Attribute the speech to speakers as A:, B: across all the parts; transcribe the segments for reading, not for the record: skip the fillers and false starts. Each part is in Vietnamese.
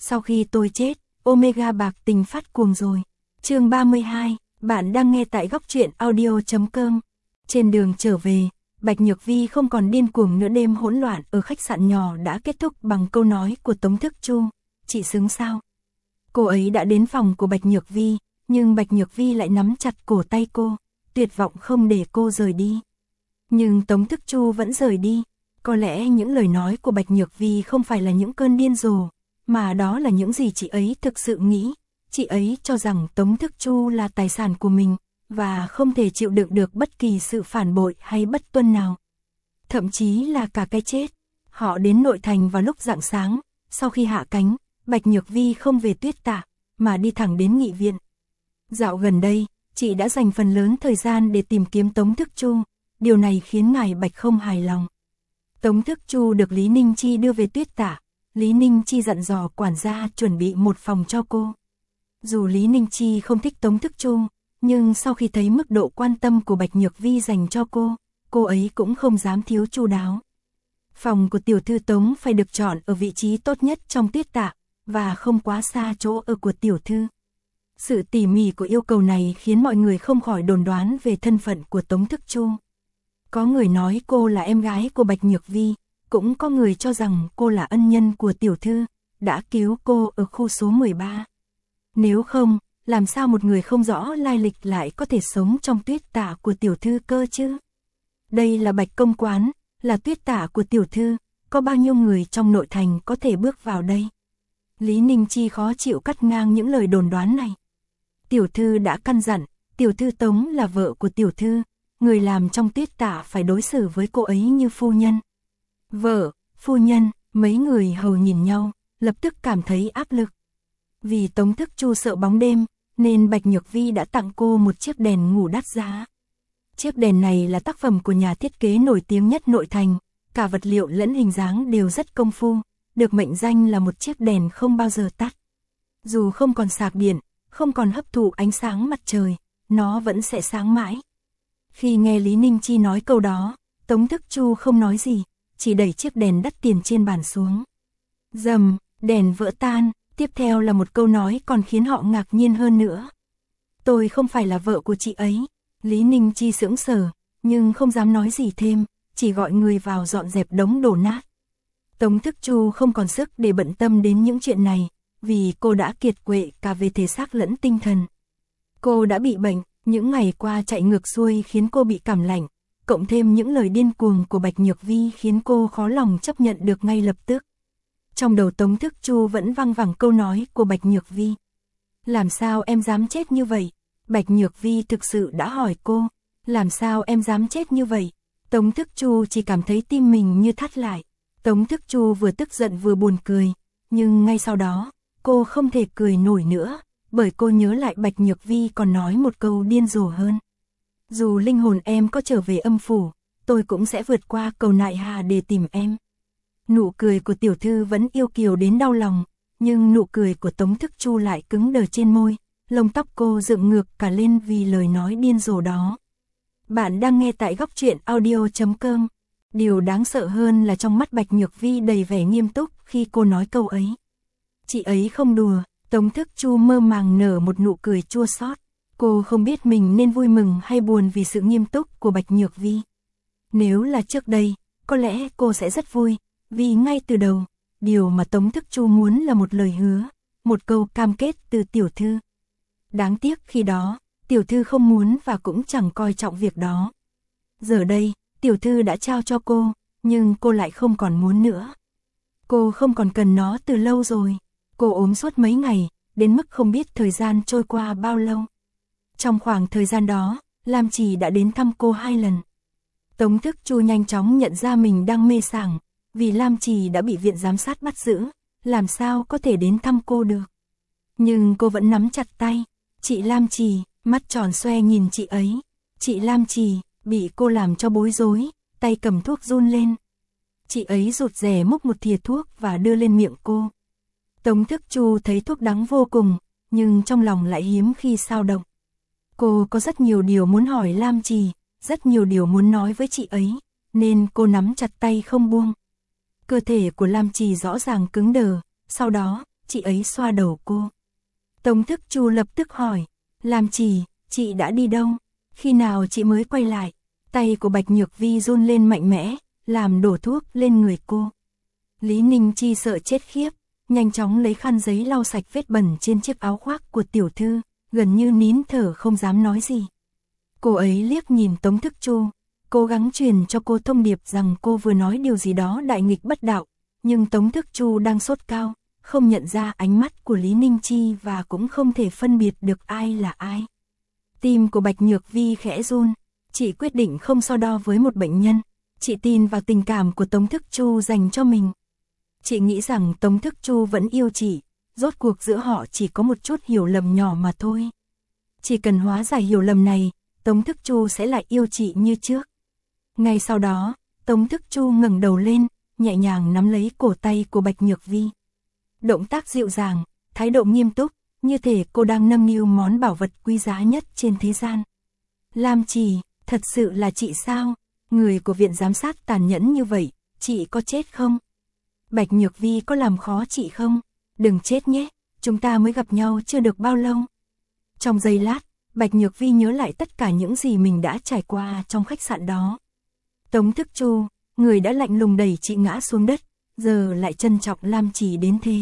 A: sau khi tôi chết, Omega bạc tình phát cuồng rồi. Chương 32, bạn đang nghe tại góc truyện audio.com. Trên đường trở về, Bạch Nhược Vi không còn điên cuồng nữa. Đêm hỗn loạn ở khách sạn nhỏ đã kết thúc bằng câu nói của Tống Thức Chu, chị xứng sao? Cô ấy đã đến phòng của Bạch Nhược Vi, nhưng Bạch Nhược Vi lại nắm chặt cổ tay cô, tuyệt vọng không để cô rời đi. Nhưng Tống Thức Chu vẫn rời đi. Có lẽ những lời nói của Bạch Nhược Vi không phải là những cơn điên rồ, mà đó là những gì chị ấy thực sự nghĩ. Chị ấy cho rằng Tống Thức Chu là tài sản của mình, và không thể chịu đựng được bất kỳ sự phản bội hay bất tuân nào. Thậm chí là cả cái chết. Họ đến nội thành vào lúc rạng sáng, sau khi hạ cánh, Bạch Nhược Vi không về Tuyết Tạ, mà đi thẳng đến nghị viện. Dạo gần đây, chị đã dành phần lớn thời gian để tìm kiếm Tống Thức Chu, điều này khiến ngài Bạch không hài lòng. Tống Thức Chu được Lý Ninh Chi đưa về Tuyết Tạ, Lý Ninh Chi dặn dò quản gia chuẩn bị một phòng cho cô. Dù Lý Ninh Chi không thích Tống Thức Chu, nhưng sau khi thấy mức độ quan tâm của Bạch Nhược Vi dành cho cô ấy cũng không dám thiếu chu đáo. Phòng của tiểu thư Tống phải được chọn ở vị trí tốt nhất trong Tuyết Tạ, và không quá xa chỗ ở của tiểu thư. Sự tỉ mỉ của yêu cầu này khiến mọi người không khỏi đồn đoán về thân phận của Tống Thức Chu. Có người nói cô là em gái của Bạch Nhược Vi, cũng có người cho rằng cô là ân nhân của tiểu thư, đã cứu cô ở khu số 13. Nếu không, làm sao một người không rõ lai lịch lại có thể sống trong Tuyết Tạ của tiểu thư cơ chứ? Đây là Bạch Công Quán, là Tuyết Tạ của tiểu thư, có bao nhiêu người trong nội thành có thể bước vào đây? Lý Ninh Chi khó chịu cắt ngang những lời đồn đoán này. Tiểu thư đã căn dặn, tiểu thư Tống là vợ của tiểu thư, người làm trong Tuyết Tạ phải đối xử với cô ấy như phu nhân. Vợ, phu nhân, mấy người hầu nhìn nhau, lập tức cảm thấy áp lực. Vì Tống Thức Chu sợ bóng đêm, nên Bạch Nhược Vi đã tặng cô một chiếc đèn ngủ đắt giá. Chiếc đèn này là tác phẩm của nhà thiết kế nổi tiếng nhất nội thành, cả vật liệu lẫn hình dáng đều rất công phu, được mệnh danh là một chiếc đèn không bao giờ tắt. Dù không còn sạc điện, không còn hấp thụ ánh sáng mặt trời, nó vẫn sẽ sáng mãi. Khi nghe Lý Ninh Chi nói câu đó, Tống Thức Chu không nói gì, chỉ đẩy chiếc đèn đắt tiền trên bàn xuống. Rầm, đèn vỡ tan, tiếp theo là một câu nói còn khiến họ ngạc nhiên hơn nữa. Tôi không phải là vợ của chị ấy. Lý Ninh Chi sững sờ, nhưng không dám nói gì thêm, chỉ gọi người vào dọn dẹp đống đổ nát. Tống Thức Chu không còn sức để bận tâm đến những chuyện này, vì cô đã kiệt quệ cả về thể xác lẫn tinh thần. Cô đã bị bệnh, những ngày qua chạy ngược xuôi khiến cô bị cảm lạnh, cộng thêm những lời điên cuồng của Bạch Nhược Vi khiến cô khó lòng chấp nhận được ngay lập tức. Trong đầu Tống Thức Chu vẫn văng vẳng câu nói của Bạch Nhược Vi. Làm sao em dám chết như vậy? Bạch Nhược Vi thực sự đã hỏi cô. Làm sao em dám chết như vậy? Tống Thức Chu chỉ cảm thấy tim mình như thắt lại. Tống Thức Chu vừa tức giận vừa buồn cười, nhưng ngay sau đó, cô không thể cười nổi nữa, bởi cô nhớ lại Bạch Nhược Vi còn nói một câu điên rồ hơn. Dù linh hồn em có trở về âm phủ, tôi cũng sẽ vượt qua cầu nại hà để tìm em. Nụ cười của tiểu thư vẫn yêu kiều đến đau lòng, nhưng nụ cười của Tống Thức Chu lại cứng đờ trên môi, lông tóc cô dựng ngược cả lên vì lời nói điên rồ đó. Bạn đang nghe tại góc truyện audio.com. Điều đáng sợ hơn là trong mắt Bạch Nhược Vi đầy vẻ nghiêm túc khi cô nói câu ấy. Chị ấy không đùa. Tống Thức Chu mơ màng nở một nụ cười chua xót. Cô không biết mình nên vui mừng hay buồn vì sự nghiêm túc của Bạch Nhược Vi. Nếu là trước đây, có lẽ cô sẽ rất vui, vì ngay từ đầu, điều mà Tống Thức Chu muốn là một lời hứa, một câu cam kết từ tiểu thư. Đáng tiếc khi đó, tiểu thư không muốn và cũng chẳng coi trọng việc đó. Giờ đây, tiểu thư đã trao cho cô, nhưng cô lại không còn muốn nữa. Cô không còn cần nó từ lâu rồi. Cô ốm suốt mấy ngày, đến mức không biết thời gian trôi qua bao lâu. Trong khoảng thời gian đó, Lam Trì đã đến thăm cô 2 lần. Tống Thức Chu nhanh chóng nhận ra mình đang mê sảng, vì Lam Trì đã bị viện giám sát bắt giữ, làm sao có thể đến thăm cô được. Nhưng cô vẫn nắm chặt tay. Chị Lam Trì, mắt tròn xoe nhìn chị ấy. Chị Lam Trì, bị cô làm cho bối rối, tay cầm thuốc run lên. Chị ấy rụt rè múc một thìa thuốc và đưa lên miệng cô. Tống Thức Chu thấy thuốc đắng vô cùng, nhưng trong lòng lại hiếm khi sao động. Cô có rất nhiều điều muốn hỏi Lam Trì, rất nhiều điều muốn nói với chị ấy, nên cô nắm chặt tay không buông. Cơ thể của Lam Trì rõ ràng cứng đờ, sau đó, chị ấy xoa đầu cô. Tống Thức Chu lập tức hỏi, Lam Trì, chị đã đi đâu? Khi nào chị mới quay lại? Tay của Bạch Nhược Vi run lên mạnh mẽ, làm đổ thuốc lên người cô. Lý Ninh Chi sợ chết khiếp, nhanh chóng lấy khăn giấy lau sạch vết bẩn trên chiếc áo khoác của tiểu thư, gần như nín thở không dám nói gì. Cô ấy liếc nhìn Tống Thức Chu, cố gắng truyền cho cô thông điệp rằng cô vừa nói điều gì đó đại nghịch bất đạo, nhưng Tống Thức Chu đang sốt cao, không nhận ra ánh mắt của Lý Ninh Chi và cũng không thể phân biệt được ai là ai. Tim của Bạch Nhược Vi khẽ run, chị quyết định không so đo với một bệnh nhân, chị tin vào tình cảm của Tống Thức Chu dành cho mình. Chị nghĩ rằng Tống Thức Chu vẫn yêu chị, rốt cuộc giữa họ chỉ có một chút hiểu lầm nhỏ mà thôi. Chỉ cần hóa giải hiểu lầm này, Tống Thức Chu sẽ lại yêu chị như trước. Ngay sau đó, Tống Thức Chu ngẩng đầu lên, nhẹ nhàng nắm lấy cổ tay của Bạch Nhược Vi. Động tác dịu dàng, thái độ nghiêm túc, như thể cô đang nâng niu món bảo vật quý giá nhất trên thế gian. Lam Trì, thật sự là chị sao? Người của viện giám sát tàn nhẫn như vậy, chị có chết không? Bạch Nhược Vi có làm khó chị không? Đừng chết nhé, chúng ta mới gặp nhau chưa được bao lâu. Trong giây lát, Bạch Nhược Vi nhớ lại tất cả những gì mình đã trải qua trong khách sạn đó. Tống Thức Chu, người đã lạnh lùng đẩy chị ngã xuống đất, giờ lại trân trọng Lam Trì đến thế.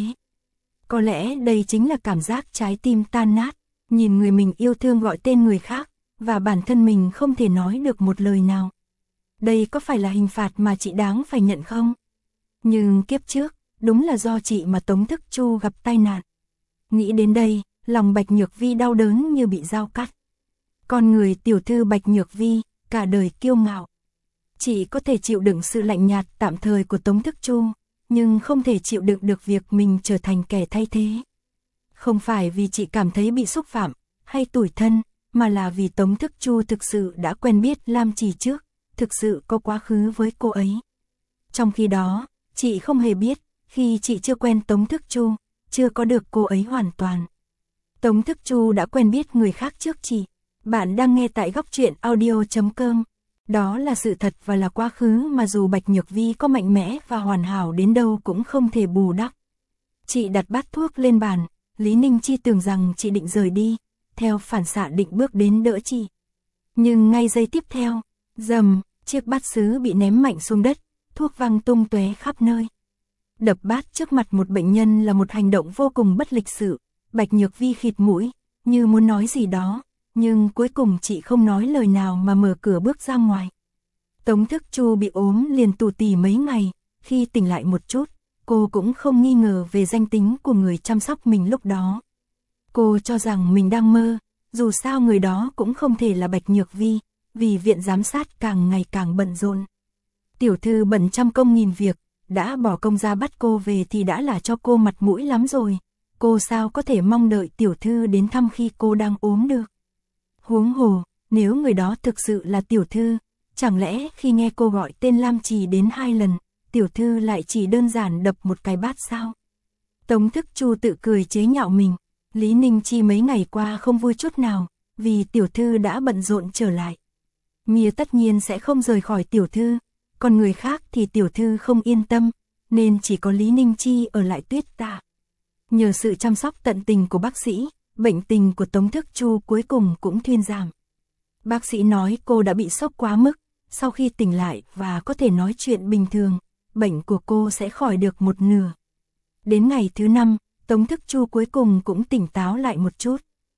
A: Có lẽ đây chính là cảm giác trái tim tan nát, nhìn người mình yêu thương gọi tên người khác, và bản thân mình không thể nói được một lời nào. Đây có phải là hình phạt mà chị đáng phải nhận không? Nhưng kiếp trước, đúng là do chị mà Tống Thức Chu gặp tai nạn. Nghĩ đến đây, lòng Bạch Nhược Vi đau đớn như bị dao cắt. Con người tiểu thư Bạch Nhược Vi, cả đời kiêu ngạo. Chị có thể chịu đựng sự lạnh nhạt tạm thời của Tống Thức Chu, nhưng không thể chịu đựng được việc mình trở thành kẻ thay thế. Không phải vì chị cảm thấy bị xúc phạm, hay tủi thân, mà là vì Tống Thức Chu thực sự đã quen biết Lam Trì trước, thực sự có quá khứ với cô ấy. Trong khi đó, chị không hề biết, khi chị chưa quen Tống Thức Chu, chưa có được cô ấy hoàn toàn. Tống Thức Chu đã quen biết người khác trước chị. Bạn đang nghe tại Góc Truyện Audio.com. Đó là sự thật và là quá khứ mà dù Bạch Nhược Vi có mạnh mẽ và hoàn hảo đến đâu cũng không thể bù đắp. Chị đặt bát thuốc lên bàn, Lý Ninh Chi tưởng rằng chị định rời đi, theo phản xạ định bước đến đỡ chị. Nhưng ngay giây tiếp theo, rầm, chiếc bát sứ bị ném mạnh xuống đất, thuốc văng tung tóe khắp nơi. Đập bát trước mặt một bệnh nhân là một hành động vô cùng bất lịch sự. Bạch Nhược Vi khịt mũi, như muốn nói gì đó, nhưng cuối cùng chị không nói lời nào mà mở cửa bước ra ngoài. Tống Thức Chu bị ốm liền tù tì mấy ngày, khi tỉnh lại một chút, cô cũng không nghi ngờ về danh tính của người chăm sóc mình lúc đó. Cô cho rằng mình đang mơ, dù sao người đó cũng không thể là Bạch Nhược Vi, vì viện giám sát càng ngày càng bận rộn. Tiểu thư bận trăm công nghìn việc, đã bỏ công ra bắt cô về thì đã là cho cô mặt mũi lắm rồi. Cô sao có thể mong đợi tiểu thư đến thăm khi cô đang ốm được. Huống hồ, nếu người đó thực sự là tiểu thư, chẳng lẽ khi nghe cô gọi tên Lam Trì đến 2 lần, tiểu thư lại chỉ đơn giản đập một cái bát sao? Tống Thức Chu tự cười chế nhạo mình, Lý Ninh Chi mấy ngày qua không vui chút nào, vì tiểu thư đã bận rộn trở lại. Mia tất nhiên sẽ không rời khỏi tiểu thư, còn người khác thì tiểu thư không yên tâm, nên chỉ có Lý Ninh Chi ở lại Tuyết Tạ. Nhờ sự chăm sóc tận tình của bác sĩ, bệnh tình của Tống Thức Chu cuối cùng cũng thuyên giảm. Bác sĩ nói cô đã bị sốc quá mức, sau khi tỉnh lại và có thể nói chuyện bình thường, bệnh của cô sẽ khỏi được một nửa. Đến ngày thứ 5, Tống Thức Chu cuối cùng cũng tỉnh táo lại một chút.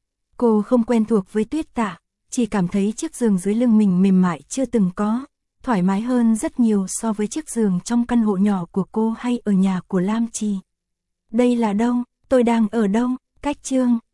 A: Cô không quen thuộc với Tuyết Tạ, chỉ cảm thấy chiếc giường dưới lưng mình mềm mại chưa từng có, thoải mái hơn rất nhiều so với chiếc giường trong căn hộ nhỏ của cô hay ở nhà của Lam Trì. Đây là đâu? Tôi đang ở đâu? Cách chương